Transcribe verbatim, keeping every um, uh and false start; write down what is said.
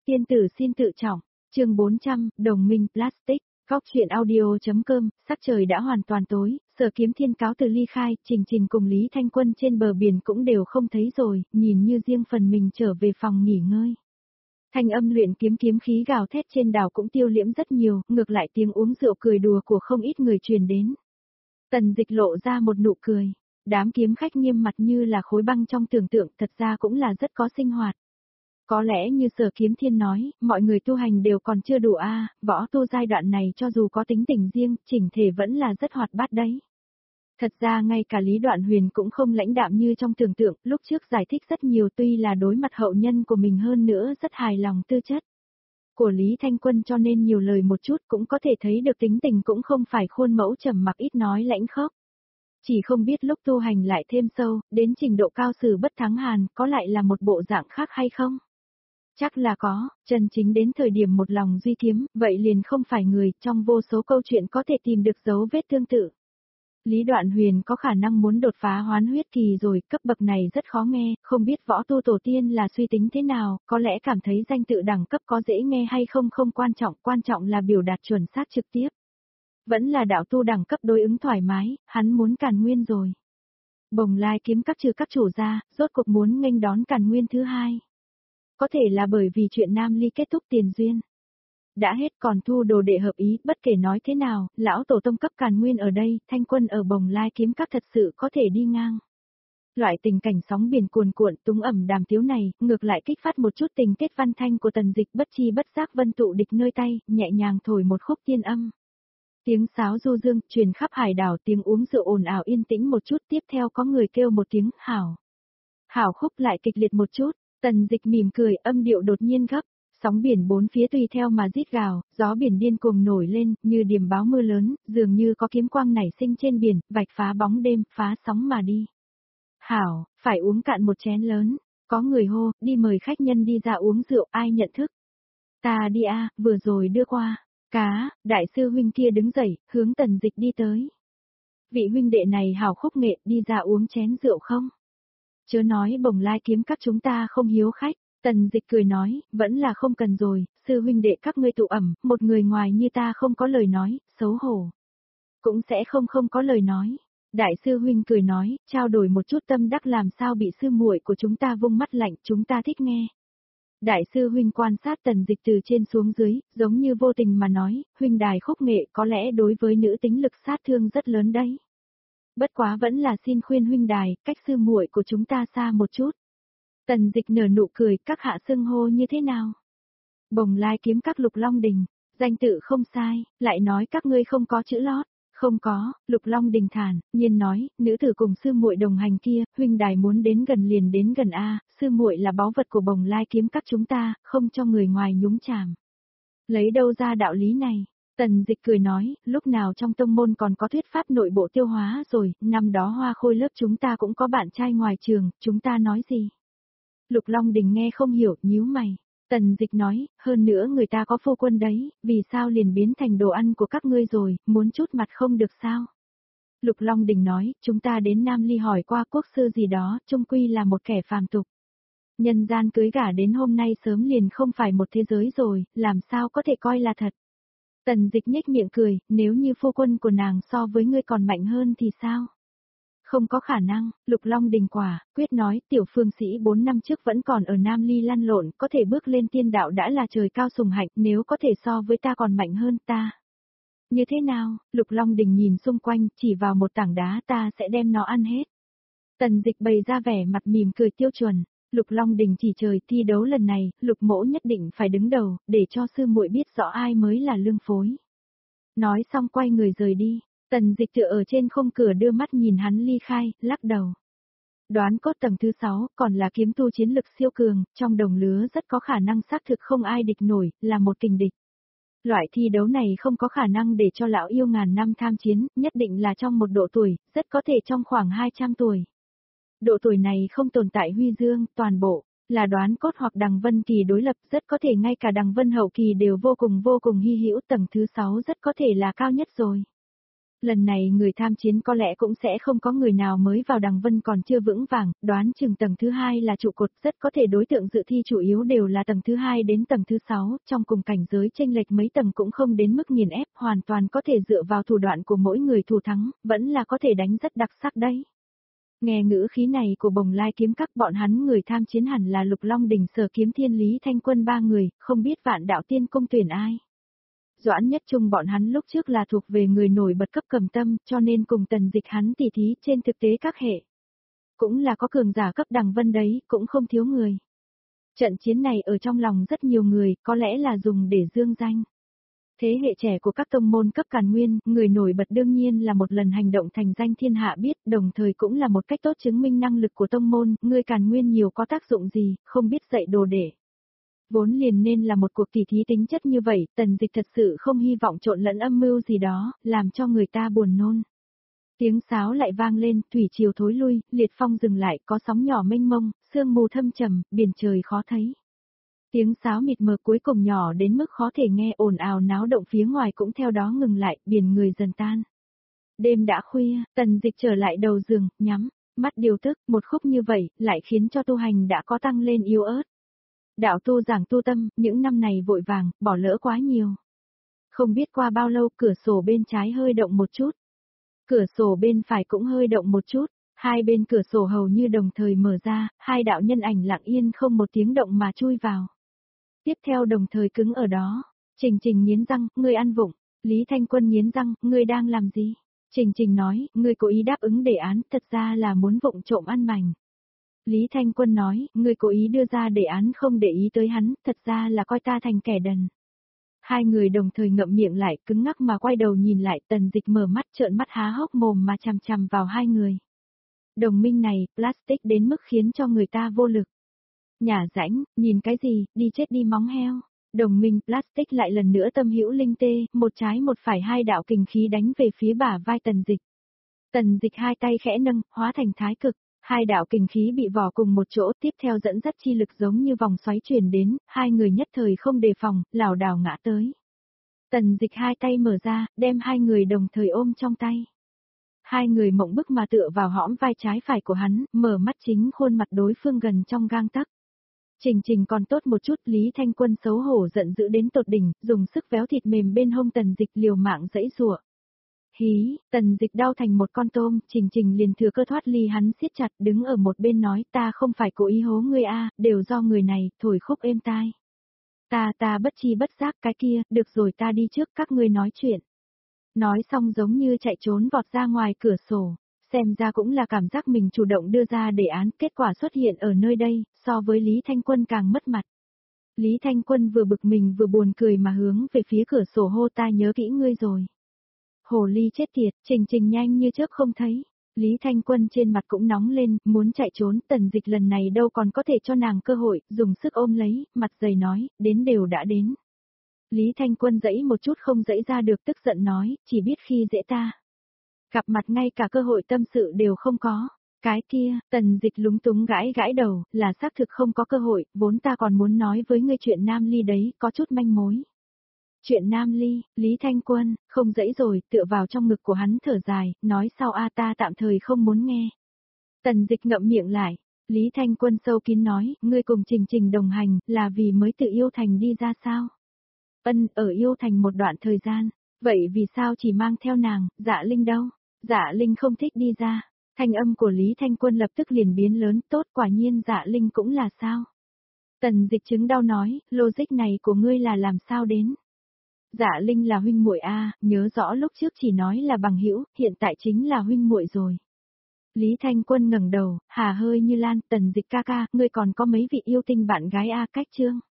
Tiên tử xin tự trọng, chương bốn trăm, đồng minh plastic, góc chuyện audio.com, sắc trời đã hoàn toàn tối, Sở Kiếm Thiên cáo từ ly khai, Trình Trình cùng Lý Thanh Quân trên bờ biển cũng đều không thấy rồi, nhìn như riêng phần mình trở về phòng nghỉ ngơi. Thanh âm luyện kiếm kiếm khí gào thét trên đảo cũng tiêu liễm rất nhiều, ngược lại tiếng uống rượu cười đùa của không ít người truyền đến. Tần Dịch lộ ra một nụ cười, đám kiếm khách nghiêm mặt như là khối băng trong tưởng tượng, thật ra cũng là rất có sinh hoạt. Có lẽ như Sở Kiếm Thiên nói, mọi người tu hành đều còn chưa đủ a, võ tu giai đoạn này cho dù có tính tình riêng, chỉnh thể vẫn là rất hoạt bát đấy. Thật ra ngay cả Lý Đoạn Huyền cũng không lãnh đạm như trong tưởng tượng, lúc trước giải thích rất nhiều tuy là đối mặt hậu nhân của mình hơn nữa rất hài lòng tư chất của Lý Thanh Quân cho nên nhiều lời một chút cũng có thể thấy được tính tình cũng không phải khuôn mẫu trầm mặc ít nói lãnh khốc. Chỉ không biết lúc tu hành lại thêm sâu, đến trình độ cao sử bất thắng hàn, có lại là một bộ dạng khác hay không? Chắc là có, chân chính đến thời điểm một lòng duy kiếm, vậy liền không phải người, trong vô số câu chuyện có thể tìm được dấu vết tương tự. Lý Đoạn Huyền có khả năng muốn đột phá hoán huyết kỳ rồi, cấp bậc này rất khó nghe, không biết võ tu tổ tiên là suy tính thế nào, có lẽ cảm thấy danh tự đẳng cấp có dễ nghe hay không không quan trọng, quan trọng là biểu đạt chuẩn xác trực tiếp. Vẫn là đạo tu đẳng cấp đối ứng thoải mái, hắn muốn Càn Nguyên rồi. Bồng Lai kiếm các trừ các chủ ra, rốt cuộc muốn nghênh đón Càn Nguyên thứ hai. Có thể là bởi vì chuyện Nam Ly kết thúc tiền duyên. Đã hết còn thu đồ đệ hợp ý, bất kể nói thế nào, lão tổ tông cấp Càn Nguyên ở đây, Thanh Quân ở Bồng Lai kiếm các thật sự có thể đi ngang. Loại tình cảnh sóng biển cuồn cuộn túng ẩm đàm tiếu này, ngược lại kích phát một chút tình kết văn thanh của Tần Dịch bất chi bất giác vân tụ địch nơi tay, nhẹ nhàng thổi một khúc tiên âm. Tiếng sáo du dương, truyền khắp hải đảo, tiếng uống rượu ồn ào yên tĩnh một chút, tiếp theo có người kêu một tiếng, hảo. Hảo khúc lại kịch liệt một chút, Tần Dịch mỉm cười, âm điệu đột nhiên gấp, sóng biển bốn phía tùy theo mà rít gào, gió biển điên cuồng nổi lên, như điềm báo mưa lớn, dường như có kiếm quang nảy sinh trên biển, vạch phá bóng đêm, phá sóng mà đi. Hảo, phải uống cạn một chén lớn, có người hô, đi mời khách nhân đi ra uống rượu, ai nhận thức. Ta đi a, vừa rồi đưa qua. Cá, đại sư huynh kia đứng dậy, hướng Tần Dịch đi tới. Vị huynh đệ này hảo khúc nghệ, đi ra uống chén rượu không? Chớ nói Bồng Lai kiếm các chúng ta không hiếu khách, Tần Dịch cười nói, vẫn là không cần rồi, sư huynh đệ các ngươi tụ ẩm, một người ngoài như ta không có lời nói, xấu hổ. Cũng sẽ không không có lời nói. Đại sư huynh cười nói, trao đổi một chút tâm đắc làm sao bị sư muội của chúng ta vung mắt lạnh, chúng ta thích nghe. Đại sư huynh quan sát Tần Dịch từ trên xuống dưới, giống như vô tình mà nói, huynh đài khúc nghệ có lẽ đối với nữ tính lực sát thương rất lớn đấy. Bất quá vẫn là xin khuyên huynh đài, cách sư muội của chúng ta xa một chút. Tần Dịch nở nụ cười, các hạ xưng hô như thế nào? Bồng Lai kiếm các Lục Long Đình, danh tự không sai, lại nói các ngươi không có chữ lót. Không có, Lục Long Đình thản, nhiên nói, nữ tử cùng sư muội đồng hành kia, huynh đài muốn đến gần liền đến gần a, sư muội là báu vật của Bồng Lai kiếm các chúng ta, không cho người ngoài nhúng chàm. Lấy đâu ra đạo lý này? Tần Dịch cười nói, lúc nào trong tông môn còn có thuyết pháp nội bộ tiêu hóa rồi, năm đó Hoa Khôi lớp chúng ta cũng có bạn trai ngoài trường, chúng ta nói gì? Lục Long Đình nghe không hiểu, nhíu mày. Tần Dịch nói, hơn nữa người ta có phu quân đấy, vì sao liền biến thành đồ ăn của các ngươi rồi, muốn chút mặt không được sao? Lục Long Đình nói, chúng ta đến Nam Ly hỏi qua quốc sư gì đó, chung quy là một kẻ phàm tục. Nhân gian cưới gả đến hôm nay sớm liền không phải một thế giới rồi, làm sao có thể coi là thật? Tần Dịch nhếch miệng cười, nếu như phu quân của nàng so với ngươi còn mạnh hơn thì sao? Không có khả năng, Lục Long Đình quả, quyết nói, tiểu phương sĩ bốn năm trước vẫn còn ở Nam Ly lăn lộn, có thể bước lên tiên đạo đã là trời cao sùng hạnh, nếu có thể so với ta còn mạnh hơn ta. Như thế nào, Lục Long Đình nhìn xung quanh, chỉ vào một tảng đá ta sẽ đem nó ăn hết. Tần Dịch bày ra vẻ mặt mỉm cười tiêu chuẩn, Lục Long Đình chỉ trời thi đấu lần này, Lục mỗ nhất định phải đứng đầu, để cho sư muội biết rõ ai mới là lương phối. Nói xong quay người rời đi. Tần Dịch tựa ở trên khung cửa đưa mắt nhìn hắn ly khai, lắc đầu. Đoán cốt tầng thứ sáu, còn là kiếm tu chiến lực siêu cường, trong đồng lứa rất có khả năng xác thực không ai địch nổi, là một kình địch. Loại thi đấu này không có khả năng để cho lão yêu ngàn năm tham chiến, nhất định là trong một độ tuổi, rất có thể trong khoảng hai trăm tuổi. Độ tuổi này không tồn tại huy dương, toàn bộ, là đoán cốt hoặc đằng vân kỳ đối lập, rất có thể ngay cả đằng vân hậu kỳ đều vô cùng vô cùng hy hữu, tầng thứ sáu rất có thể là cao nhất rồi. Lần này người tham chiến có lẽ cũng sẽ không có người nào mới vào Đằng Vân còn chưa vững vàng, đoán chừng tầng thứ hai là trụ cột, rất có thể đối tượng dự thi chủ yếu đều là tầng thứ hai đến tầng thứ sáu, trong cùng cảnh giới chênh lệch mấy tầng cũng không đến mức nghiền ép, hoàn toàn có thể dựa vào thủ đoạn của mỗi người thủ thắng, vẫn là có thể đánh rất đặc sắc đấy. Nghe ngữ khí này của Bồng Lai kiếm các, bọn hắn người tham chiến hẳn là Lục Long Đỉnh, Sở Kiếm Thiên, Lý Thanh Quân ba người, không biết Vạn Đạo Tiên Cung tuyển ai. Doãn Nhất Trung bọn hắn lúc trước là thuộc về người nổi bật cấp cầm tâm, cho nên cùng Tần Dịch hắn tỉ thí trên thực tế các hệ. Cũng là có cường giả cấp Đằng Vân đấy, cũng không thiếu người. Trận chiến này ở trong lòng rất nhiều người, có lẽ là dùng để dương danh. Thế hệ trẻ của các tông môn cấp Càn Nguyên, người nổi bật đương nhiên là một lần hành động thành danh thiên hạ biết, đồng thời cũng là một cách tốt chứng minh năng lực của tông môn, người Càn Nguyên nhiều có tác dụng gì, không biết dạy đồ để. Vốn liền nên là một cuộc tỉ thí tính chất như vậy, Tần Dịch thật sự không hy vọng trộn lẫn âm mưu gì đó, làm cho người ta buồn nôn. Tiếng sáo lại vang lên, thủy triều thối lui, liệt phong dừng lại, có sóng nhỏ mênh mông, sương mù thâm trầm, biển trời khó thấy. Tiếng sáo mịt mờ cuối cùng nhỏ đến mức khó thể nghe, ồn ào náo động phía ngoài cũng theo đó ngừng lại, biển người dần tan. Đêm đã khuya, Tần Dịch trở lại đầu giường, nhắm mắt điều tức, một khúc như vậy, lại khiến cho tu hành đã có tăng lên yếu ớt. Đạo tu giảng tu tâm, những năm này vội vàng, bỏ lỡ quá nhiều. Không biết qua bao lâu, cửa sổ bên trái hơi động một chút. Cửa sổ bên phải cũng hơi động một chút. Hai bên cửa sổ hầu như đồng thời mở ra, hai đạo nhân ảnh lặng yên không một tiếng động mà chui vào. Tiếp theo đồng thời cứng ở đó. Trình Trình nghiến răng, ngươi ăn vụng. Lý Thanh Quân nghiến răng, ngươi đang làm gì? Trình Trình nói, ngươi cố ý đáp ứng đề án, thật ra là muốn vụng trộm ăn mảnh. Lý Thanh Quân nói, ngươi cố ý đưa ra đề án không để ý tới hắn, thật ra là coi ta thành kẻ đần. Hai người đồng thời ngậm miệng lại, cứng ngắc mà quay đầu nhìn lại, Tần Dịch mở mắt trợn mắt há hốc mồm mà chằm chằm vào hai người. Đồng minh này, plastic đến mức khiến cho người ta vô lực. Nhả rãnh, nhìn cái gì, đi chết đi móng heo. Đồng minh plastic lại lần nữa tâm hữu linh tê, một trái một phải hai đạo kình khí đánh về phía bả vai Tần Dịch. Tần Dịch hai tay khẽ nâng, hóa thành thái cực. Hai đạo kình khí bị vò cùng một chỗ, tiếp theo dẫn dắt chi lực giống như vòng xoáy truyền đến, hai người nhất thời không đề phòng, lảo đảo ngã tới. Tần Dịch hai tay mở ra, đem hai người đồng thời ôm trong tay. Hai người mộng bức mà tựa vào hõm vai trái phải của hắn, mở mắt chính khuôn mặt đối phương gần trong gang tấc. Trình Trình còn tốt một chút, Lý Thanh Quân xấu hổ giận dữ đến tột đỉnh, dùng sức véo thịt mềm bên hông Tần Dịch liều mạng giãy giụa. Hí, Tần Dịch đau thành một con tôm, Trình Trình liền thừa cơ thoát ly hắn siết chặt, đứng ở một bên nói, ta không phải cố ý hố ngươi a, đều do người này, thổi khúc êm tai. Ta ta bất chi bất giác cái kia, được rồi ta đi trước, các ngươi nói chuyện. Nói xong giống như chạy trốn vọt ra ngoài cửa sổ, xem ra cũng là cảm giác mình chủ động đưa ra đề án, kết quả xuất hiện ở nơi đây, so với Lý Thanh Quân càng mất mặt. Lý Thanh Quân vừa bực mình vừa buồn cười mà hướng về phía cửa sổ hô, ta nhớ kỹ ngươi rồi. Hồ ly chết tiệt, Trình Trình nhanh như chớp không thấy. Lý Thanh Quân trên mặt cũng nóng lên, muốn chạy trốn, Tần Dịch lần này đâu còn có thể cho nàng cơ hội, dùng sức ôm lấy, mặt dày nói, đến đều đã đến. Lý Thanh Quân dãy một chút không dãy ra được, tức giận nói, chỉ biết khi dễ ta. Gặp mặt ngay cả cơ hội tâm sự đều không có. Cái kia, Tần Dịch lúng túng gãi gãi đầu, là xác thực không có cơ hội, vốn ta còn muốn nói với ngươi chuyện Nam Ly đấy, có chút manh mối. Chuyện Nam Ly, Lý Thanh Quân, không dãy rồi, tựa vào trong ngực của hắn thở dài, nói sao a ta tạm thời không muốn nghe. Tần Dịch ngậm miệng lại, Lý Thanh Quân sâu kín nói, ngươi cùng Trình Trình đồng hành, là vì mới tự yêu thành đi ra sao? Ân, ở yêu thành một đoạn thời gian, vậy vì sao chỉ mang theo nàng, Dạ Linh đâu? Dạ Linh không thích đi ra. Thanh âm của Lý Thanh Quân lập tức liền biến lớn, tốt quả nhiên Dạ Linh cũng là sao? Tần Dịch chứng đau nói, logic này của ngươi là làm sao đến? Dạ Linh là huynh muội a, nhớ rõ lúc trước chỉ nói là bằng hữu, hiện tại chính là huynh muội rồi. Lý Thanh Quân ngẩng đầu, hà hơi như lan, Tần Dịch ca ca, ngươi còn có mấy vị yêu tinh bạn gái a, cách chương.